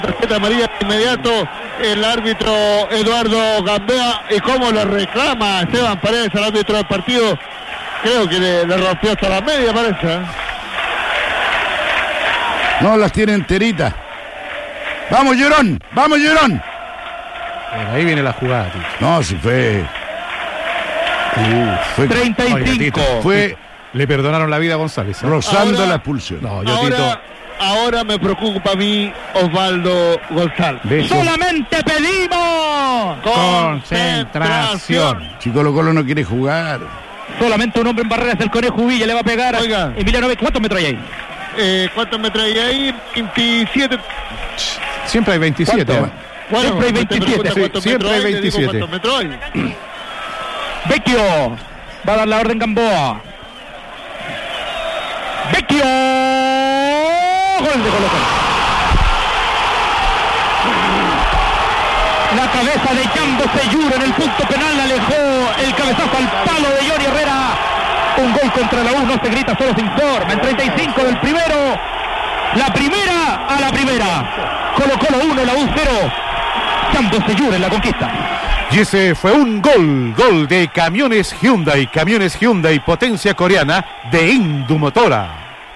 tarjeta amarilla de inmediato el árbitro Eduardo Gambea. Y cómo le reclama Esteban Paredes al árbitro del partido. Creo que le rompió hasta la media, parece. No, las tiene enteritas. ¡Vamos, Llorón! ¡Vamos, Llorón! Bueno, ahí viene la jugada, tío. No, si fue 35. Oiga, Tito, fue le perdonaron la vida a González. rozando Ahora- la expulsión. No, yo, Tito. Ahora me preocupa a mí Osvaldo González. De eso- Solamente pedimos Concentración. Si Colo Colo no quiere jugar. solamente un hombre en barreras del Conejo Villa, le va a pegar. Oiga. Emiliano Vecchio, ¿cuántos metros hay ahí? ¿Cuántos metros hay ahí? 27. Siempre hay 27. ¿Cuánto? ¿eh? Bueno, Siempre hay usted 27, pregunta sí, cuántos siempre metros hay le digo 27. cuántos metros hay. Vecchio va a dar la orden Gamboa. Vecchio, gol de Colo Colo. La cabeza de Jambo Seyur en el punto penal alejó el cabezazo al palo de Johnny Herrera. Un gol contra la U, no se grita, solo se informa. En 35 del primero, la primera a la primera. Colo Colo 1, la U 0. Jambo Seyur en la conquista. Y ese fue un gol de Camiones Hyundai, potencia coreana de Indumotora.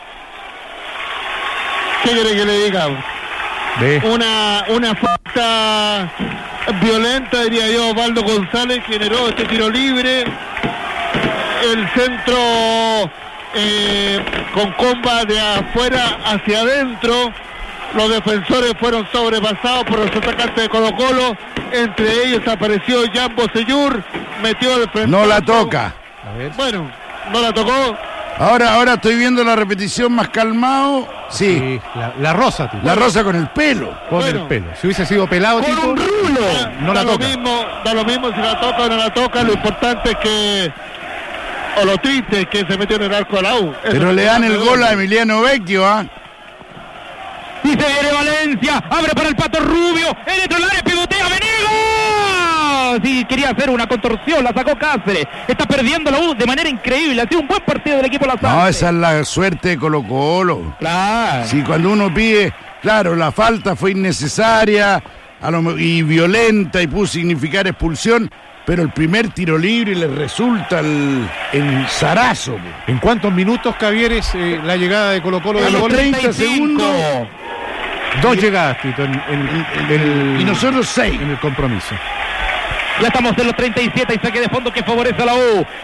¿Qué quiere que le diga? De Una falta violenta, diría yo. Osvaldo González generó este tiro libre. El centro con comba de afuera hacia adentro. Los defensores fueron sobrepasados por los atacantes de Colo Colo. Entre ellos apareció Jambo Seyur. Metió el frente. No la toca. A ver. Bueno, no la tocó. Ahora estoy viendo la repetición más calmado. Sí, Sí, la rosa, Tito. la rosa con el pelo. Con Bueno. el pelo. Si hubiese sido pelado, Con Tito, un rulo. no la da toca. Da lo mismo si la toca o no la toca. Lo importante es que, o lo triste es que se metió en el arco de la U. Eso Pero es le lo dan que el me gol a duele. Emiliano Vecchio, ¿ah? Y se viene Valencia, abre para el Pato Rubio, el dentro del área, pivotea, Venegas. Sí, quería hacer una contorsión, la sacó Cáceres. Está perdiendo la U de manera increíble. Ha sido un buen partido del equipo Lazarte. No, esa es la suerte de Colo Colo. Claro. Sí, cuando uno pide, claro, la falta fue innecesaria y violenta y pudo significar expulsión, pero el primer tiro libre le resulta el zarazo. ¿En cuántos minutos, Cavieres, la llegada de Colo Colo A del los gol? 30 segundos. Dos llegadas, Tito, en Y nosotros 6. el compromiso. Ya estamos en los 37 y saque de fondo que favorece a la U.